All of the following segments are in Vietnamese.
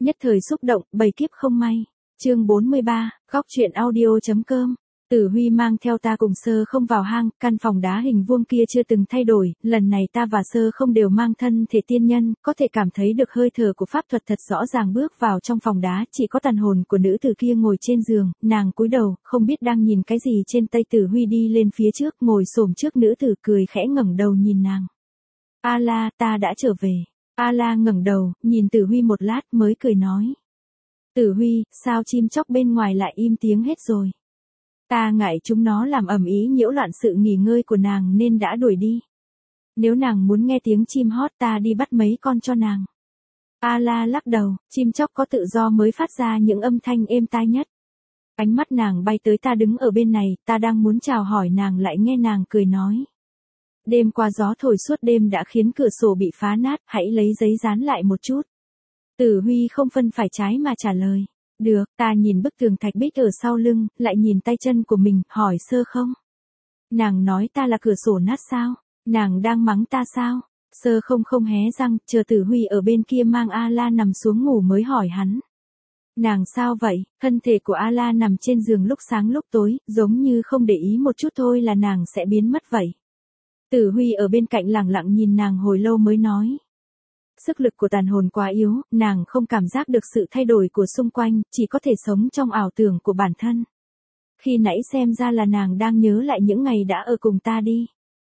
Nhất thời xúc động, bầy kiếp không may. Chương 43, góc truyện audio.com. Tử Huy mang theo ta cùng Sơ Không vào hang, căn phòng đá hình vuông kia chưa từng thay đổi, lần này ta và Sơ Không đều mang thân thể tiên nhân, có thể cảm thấy được hơi thở của pháp thuật thật rõ ràng. Bước vào trong phòng đá, chỉ có tàn hồn của nữ tử kia ngồi trên giường, nàng cúi đầu, không biết đang nhìn cái gì trên tay. Tử Huy đi lên phía trước, ngồi xổm trước nữ tử, cười khẽ ngẩng đầu nhìn nàng. A La, ta đã trở về. A La ngẩng đầu, nhìn Tử Huy một lát mới cười nói. Tử Huy, sao chim chóc bên ngoài lại im tiếng hết rồi? Ta ngại chúng nó làm ầm ĩ nhiễu loạn sự nghỉ ngơi của nàng nên đã đuổi đi. Nếu nàng muốn nghe tiếng chim hót ta đi bắt mấy con cho nàng. A La lắc đầu, chim chóc có tự do mới phát ra những âm thanh êm tai nhất. Ánh mắt nàng bay tới ta đứng ở bên này, ta đang muốn chào hỏi nàng lại nghe nàng cười nói. Đêm qua gió thổi suốt đêm đã khiến cửa sổ bị phá nát, hãy lấy giấy dán lại một chút. Tử Huy không phân phải trái mà trả lời. Được, ta nhìn bức tường thạch bích ở sau lưng, lại nhìn tay chân của mình, hỏi Sơ Không. Nàng nói ta là cửa sổ nát sao? Nàng đang mắng ta sao? Sơ Không không hé răng, chờ Tử Huy ở bên kia mang A La nằm xuống ngủ mới hỏi hắn. Nàng sao vậy? Thân thể của A La nằm trên giường lúc sáng lúc tối, giống như không để ý một chút thôi là nàng sẽ biến mất vậy. Tử Huy ở bên cạnh lặng lặng nhìn nàng hồi lâu mới nói. Sức lực của tàn hồn quá yếu, nàng không cảm giác được sự thay đổi của xung quanh, chỉ có thể sống trong ảo tưởng của bản thân. Khi nãy xem ra là nàng đang nhớ lại những ngày đã ở cùng ta đi.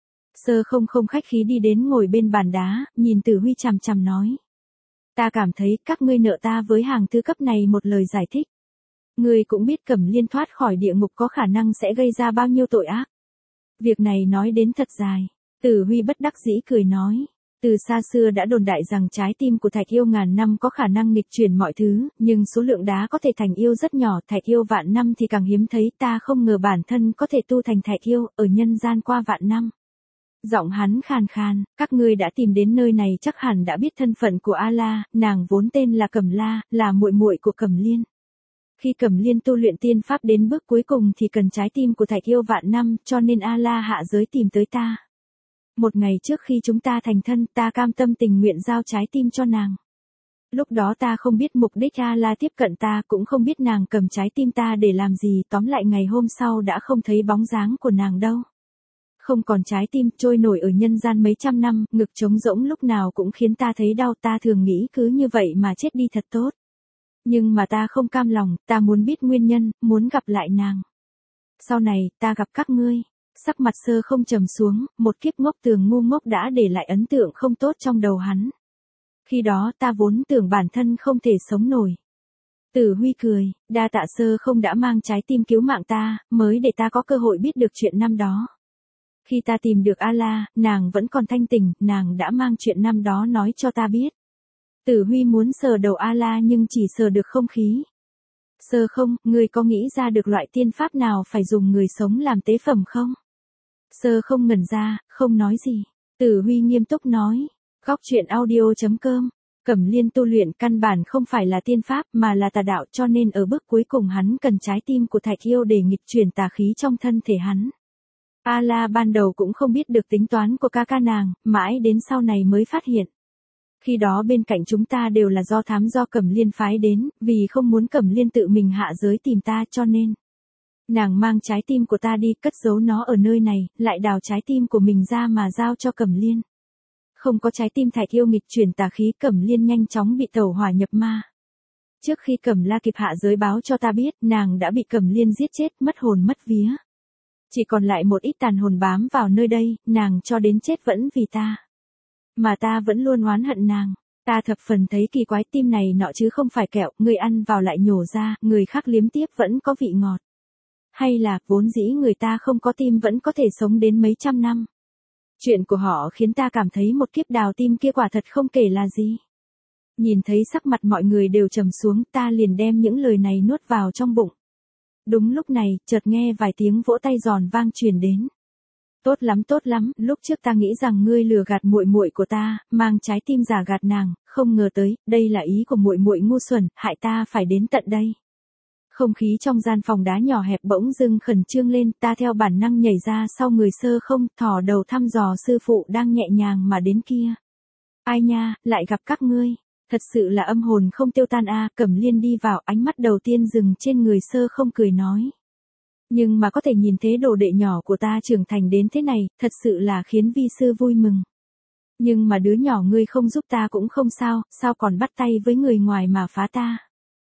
Sơ Không không khách khí đi đến ngồi bên bàn đá, nhìn Tử Huy chằm chằm nói. Ta cảm thấy các ngươi nợ ta với hàng thư cấp này một lời giải thích. Ngươi cũng biết Cẩm Liên thoát khỏi địa ngục có khả năng sẽ gây ra bao nhiêu tội ác. Việc này nói đến thật dài. Tử Huy bất đắc dĩ cười nói. Từ xa xưa đã đồn đại rằng trái tim của thạch yêu ngàn năm có khả năng nghịch chuyển mọi thứ, nhưng số lượng đá có thể thành yêu rất nhỏ, thạch yêu vạn năm thì càng hiếm thấy. Ta không ngờ bản thân có thể tu thành thạch yêu, ở nhân gian qua vạn năm. Giọng hắn khàn khàn, các ngươi đã tìm đến nơi này chắc hẳn đã biết thân phận của A La, nàng vốn tên là Cẩm La, là muội muội của Cẩm Liên. Khi Cẩm Liên tu luyện tiên pháp đến bước cuối cùng thì cần trái tim của thạch yêu vạn năm, cho nên A La hạ giới tìm tới ta. Một ngày trước khi chúng ta thành thân, ta cam tâm tình nguyện giao trái tim cho nàng. Lúc đó ta không biết mục đích A La tiếp cận ta, cũng không biết nàng cầm trái tim ta để làm gì, tóm lại ngày hôm sau đã không thấy bóng dáng của nàng đâu. Không còn trái tim, trôi nổi ở nhân gian mấy trăm năm, ngực trống rỗng lúc nào cũng khiến ta thấy đau. Ta thường nghĩ cứ như vậy mà chết đi thật tốt. Nhưng mà ta không cam lòng, ta muốn biết nguyên nhân, muốn gặp lại nàng. Sau này, ta gặp các ngươi. Sắc mặt Sơ Không trầm xuống, một kiếp ngốc tường ngu ngốc đã để lại ấn tượng không tốt trong đầu hắn. Khi đó ta vốn tưởng bản thân không thể sống nổi. Tử Huy cười, đa tạ Sơ Không đã mang trái tim cứu mạng ta, mới để ta có cơ hội biết được chuyện năm đó. Khi ta tìm được A La, nàng vẫn còn thanh tỉnh, nàng đã mang chuyện năm đó nói cho ta biết. Tử Huy muốn sờ đầu A La nhưng chỉ sờ được không khí. Sơ Không, ngươi có nghĩ ra được loại tiên pháp nào phải dùng người sống làm tế phẩm không? Sơ Không ngẩn ra, không nói gì. Tử Huy nghiêm túc nói. Góc truyện audio.com. Cẩm Liên tu luyện căn bản không phải là tiên pháp mà là tà đạo, cho nên ở bước cuối cùng hắn cần trái tim của thạch yêu để nghịch chuyển tà khí trong thân thể hắn. A La ban đầu cũng không biết được tính toán của ca ca nàng, mãi đến sau này mới phát hiện. Khi đó bên cạnh chúng ta đều là do thám do Cẩm Liên phái đến, vì không muốn Cẩm Liên tự mình hạ giới tìm ta cho nên. Nàng mang trái tim của ta đi, cất giấu nó ở nơi này, lại đào trái tim của mình ra mà giao cho Cẩm Liên. Không có trái tim thạch yêu nghịch chuyển tà khí, Cẩm Liên nhanh chóng bị tẩu hỏa nhập ma. Trước khi Cẩm La kịp hạ giới báo cho ta biết, nàng đã bị Cẩm Liên giết chết, mất hồn mất vía. Chỉ còn lại một ít tàn hồn bám vào nơi đây, nàng cho đến chết vẫn vì ta. Mà ta vẫn luôn oán hận nàng. Ta thập phần thấy kỳ quái, tim này nọ chứ không phải kẹo, người ăn vào lại nhổ ra, người khác liếm tiếp vẫn có vị ngọt. Hay là, vốn dĩ người ta không có tim vẫn có thể sống đến mấy trăm năm. Chuyện của họ khiến ta cảm thấy một kiếp đào tim kia quả thật không kể là gì. Nhìn thấy sắc mặt mọi người đều trầm xuống, ta liền đem những lời này nuốt vào trong bụng. Đúng lúc này, chợt nghe vài tiếng vỗ tay giòn vang truyền đến. Tốt lắm, lúc trước ta nghĩ rằng ngươi lừa gạt muội muội của ta, mang trái tim giả gạt nàng, không ngờ tới, đây là ý của muội muội ngu xuẩn, hại ta phải đến tận đây. Không khí trong gian phòng đá nhỏ hẹp bỗng dưng khẩn trương lên, ta theo bản năng nhảy ra sau người Sơ Không, thò đầu thăm dò sư phụ đang nhẹ nhàng mà đến kia. Ai nha, lại gặp các ngươi. Thật sự là âm hồn không tiêu tan a. Cẩm Liên đi vào, ánh mắt đầu tiên dừng trên người Sơ Không, cười nói. Nhưng mà có thể nhìn thấy đồ đệ nhỏ của ta trưởng thành đến thế này, thật sự là khiến vi sư vui mừng. Nhưng mà đứa nhỏ ngươi không giúp ta cũng không sao, sao còn bắt tay với người ngoài mà phá ta.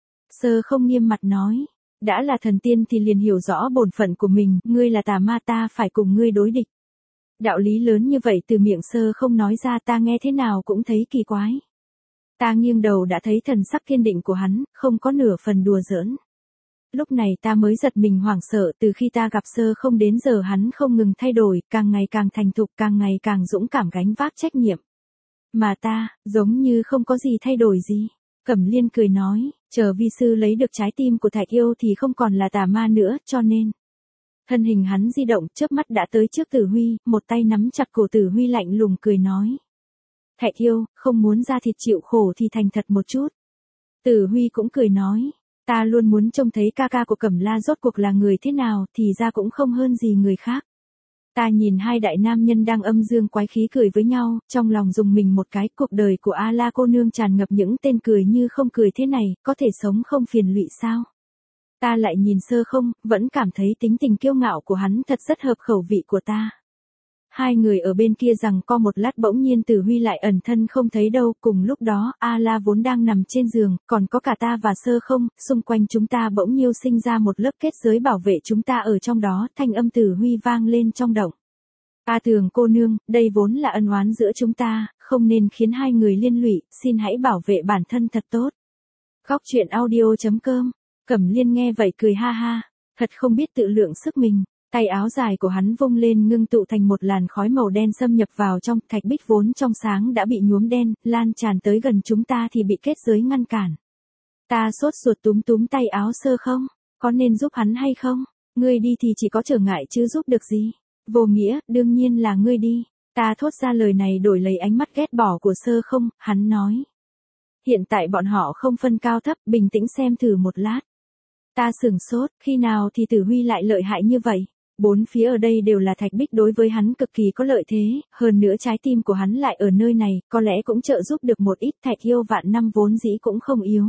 Sơ Không nghiêm mặt nói. Đã là thần tiên thì liền hiểu rõ bổn phận của mình, ngươi là tà ma, ta phải cùng ngươi đối địch. Đạo lý lớn như vậy từ miệng Sơ Không nói ra, ta nghe thế nào cũng thấy kỳ quái. Ta nghiêng đầu đã thấy thần sắc kiên định của hắn, không có nửa phần đùa giỡn. Lúc này ta mới giật mình hoảng sợ, từ khi ta gặp Sơ Không đến giờ hắn không ngừng thay đổi, càng ngày càng thành thục, càng ngày càng dũng cảm gánh vác trách nhiệm. Mà ta, giống như không có gì thay đổi gì. Cẩm Liên cười nói, chờ vi sư lấy được trái tim của Thạch Yêu thì không còn là tà ma nữa, cho nên. Thân hình hắn di động, chớp mắt đã tới trước Tử Huy, một tay nắm chặt cổ Tử Huy lạnh lùng cười nói. Thạch Yêu, không muốn ra thịt chịu khổ thì thành thật một chút. Tử Huy cũng cười nói, ta luôn muốn trông thấy ca ca của Cẩm La rốt cuộc là người thế nào, thì ra cũng không hơn gì người khác. Ta nhìn hai đại nam nhân đang âm dương quái khí cười với nhau, trong lòng dùng mình một cái, cuộc đời của A La cô nương tràn ngập những tên cười như không cười thế này, có thể sống không phiền lụy sao? Ta lại nhìn Sơ Không, vẫn cảm thấy tính tình kiêu ngạo của hắn thật rất hợp khẩu vị của ta. Hai người ở bên kia rằng co một lát, bỗng nhiên Tử Huy lại ẩn thân không thấy đâu, cùng lúc đó, A La vốn đang nằm trên giường, còn có cả ta và Sơ Không, xung quanh chúng ta bỗng nhiêu sinh ra một lớp kết giới bảo vệ chúng ta ở trong đó, thanh âm Tử Huy vang lên trong động. A Tường cô nương, đây vốn là ân oán giữa chúng ta, không nên khiến hai người liên lụy, xin hãy bảo vệ bản thân thật tốt. Góc truyện audio.com. Cẩm Liên nghe vậy cười ha ha, thật không biết tự lượng sức mình. Tay áo dài của hắn vung lên ngưng tụ thành một làn khói màu đen xâm nhập vào trong, thạch bích vốn trong sáng đã bị nhuốm đen, lan tràn tới gần chúng ta thì bị kết giới ngăn cản. Ta sốt ruột túm túm tay áo Sơ Không, có nên giúp hắn hay không? Ngươi đi thì chỉ có trở ngại chứ giúp được gì. Vô nghĩa, đương nhiên là ngươi đi. Ta thốt ra lời này đổi lấy ánh mắt ghét bỏ của Sơ Không, hắn nói. Hiện tại bọn họ không phân cao thấp, bình tĩnh xem thử một lát. Ta sửng sốt, khi nào thì Tử Huy lại lợi hại như vậy? Bốn phía ở đây đều là thạch bích, đối với hắn cực kỳ có lợi thế, hơn nữa trái tim của hắn lại ở nơi này, có lẽ cũng trợ giúp được một ít. Thạch Yêu vạn năm vốn dĩ cũng không yếu.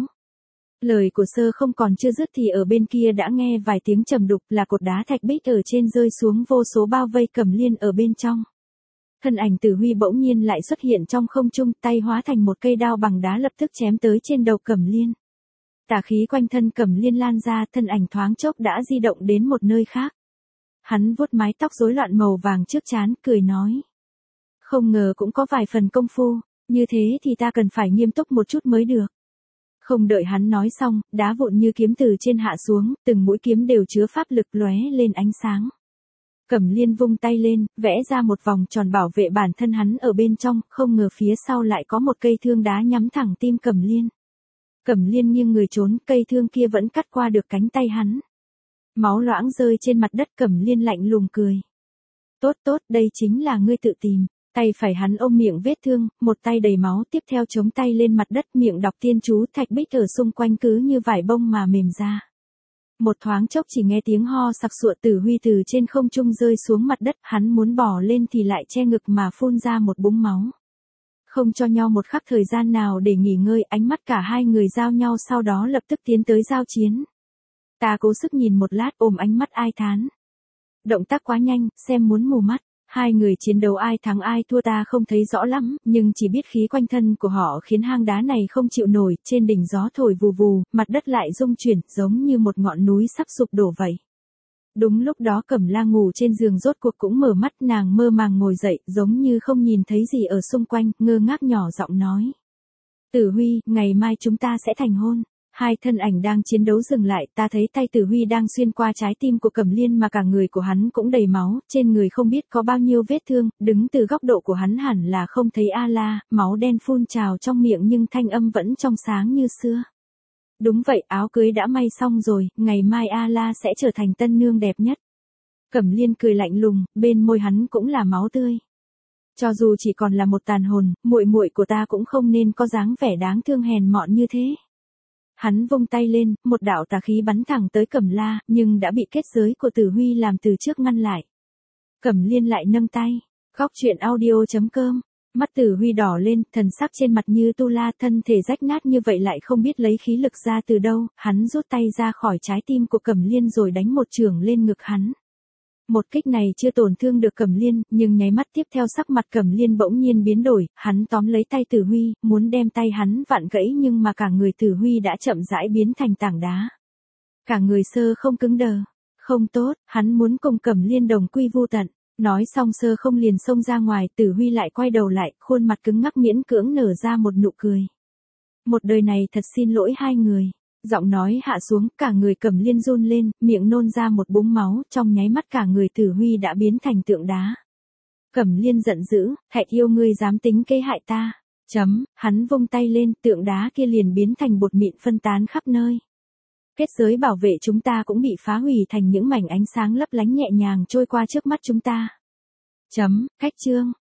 Lời của Sơ Không còn chưa dứt thì ở bên kia đã nghe vài tiếng trầm đục, là cột đá thạch bích ở trên rơi xuống, vô số bao vây Cẩm Liên ở bên trong. Thân ảnh Tử Huy bỗng nhiên lại xuất hiện trong không trung, tay hóa thành một cây đao bằng đá lập tức chém tới trên đầu Cẩm Liên. Tà khí quanh thân Cẩm Liên lan ra, thân ảnh thoáng chốc đã di động đến một nơi khác. Hắn vuốt mái tóc rối loạn màu vàng trước trán, cười nói. Không ngờ cũng có vài phần công phu, như thế thì ta cần phải nghiêm túc một chút mới được. Không đợi hắn nói xong, đá vụn như kiếm từ trên hạ xuống, từng mũi kiếm đều chứa pháp lực lóe lên ánh sáng. Cẩm Liên vung tay lên, vẽ ra một vòng tròn bảo vệ bản thân hắn ở bên trong, không ngờ phía sau lại có một cây thương đá nhắm thẳng tim Cẩm Liên. Cẩm Liên nghiêng người trốn, cây thương kia vẫn cắt qua được cánh tay hắn. Máu loãng rơi trên mặt đất, Cẩm Liên lạnh lùng cười. Tốt tốt, đây chính là ngươi tự tìm. Tay phải hắn ôm miệng vết thương, một tay đầy máu, tiếp theo chống tay lên mặt đất, miệng đọc tiên chú, thạch bích ở xung quanh cứ như vải bông mà mềm ra. Một thoáng chốc chỉ nghe tiếng ho sặc sụa, Tử Huy từ trên không trung rơi xuống mặt đất, hắn muốn bò lên thì lại che ngực mà phun ra một búng máu. Không cho nhau một khắc thời gian nào để nghỉ ngơi, ánh mắt cả hai người giao nhau, sau đó lập tức tiến tới giao chiến. Ta cố sức nhìn một lát, ôm ánh mắt ai thán. Động tác quá nhanh, xem muốn mù mắt. Hai người chiến đấu ai thắng ai thua ta không thấy rõ lắm, nhưng chỉ biết khí quanh thân của họ khiến hang đá này không chịu nổi, trên đỉnh gió thổi vù vù, mặt đất lại rung chuyển, giống như một ngọn núi sắp sụp đổ vậy. Đúng lúc đó Cẩm La ngủ trên giường rốt cuộc cũng mở mắt, nàng mơ màng ngồi dậy, giống như không nhìn thấy gì ở xung quanh, ngơ ngác nhỏ giọng nói. Tử Huy, ngày mai chúng ta sẽ thành hôn. Hai thân ảnh đang chiến đấu dừng lại, ta thấy tay Tử Huy đang xuyên qua trái tim của Cẩm Liên mà cả người của hắn cũng đầy máu, trên người không biết có bao nhiêu vết thương, đứng từ góc độ của hắn hẳn là không thấy A La, máu đen phun trào trong miệng nhưng thanh âm vẫn trong sáng như xưa. Đúng vậy, áo cưới đã may xong rồi, ngày mai A La sẽ trở thành tân nương đẹp nhất. Cẩm Liên cười lạnh lùng, bên môi hắn cũng là máu tươi. Cho dù chỉ còn là một tàn hồn, muội muội của ta cũng không nên có dáng vẻ đáng thương hèn mọn như thế. Hắn vung tay lên, một đạo tà khí bắn thẳng tới Cẩm La, nhưng đã bị kết giới của Tử Huy làm từ trước ngăn lại. Cẩm Liên lại nâng tay. Góc truyện audio.com Mắt Tử Huy đỏ lên, thần sắc trên mặt như tu la, thân thể rách nát như vậy lại không biết lấy khí lực ra từ đâu, hắn rút tay ra khỏi trái tim của Cẩm Liên rồi đánh một chưởng lên ngực hắn. Một kích này chưa tổn thương được Cẩm Liên, nhưng nháy mắt tiếp theo sắc mặt Cẩm Liên bỗng nhiên biến đổi, hắn tóm lấy tay Tử Huy, muốn đem tay hắn vặn gãy nhưng mà cả người Tử Huy đã chậm rãi biến thành tảng đá. Cả người Sơ không cứng đờ. Không tốt, hắn muốn cùng Cẩm Liên đồng quy vu tận. Nói xong Sơ không liền xông ra ngoài, Tử Huy lại quay đầu lại, khuôn mặt cứng ngắc miễn cưỡng nở ra một nụ cười. Một đời này thật xin lỗi hai người. Giọng nói hạ xuống, cả người Cẩm Liên run lên, miệng nôn ra một búng máu, trong nháy mắt cả người Tử Huy đã biến thành tượng đá. Cẩm Liên giận dữ, hại yêu ngươi dám tính kế hại ta. Hắn vung tay lên, tượng đá kia liền biến thành bột mịn phân tán khắp nơi. Kết giới bảo vệ chúng ta cũng bị phá hủy thành những mảnh ánh sáng lấp lánh nhẹ nhàng trôi qua trước mắt chúng ta. Cách chương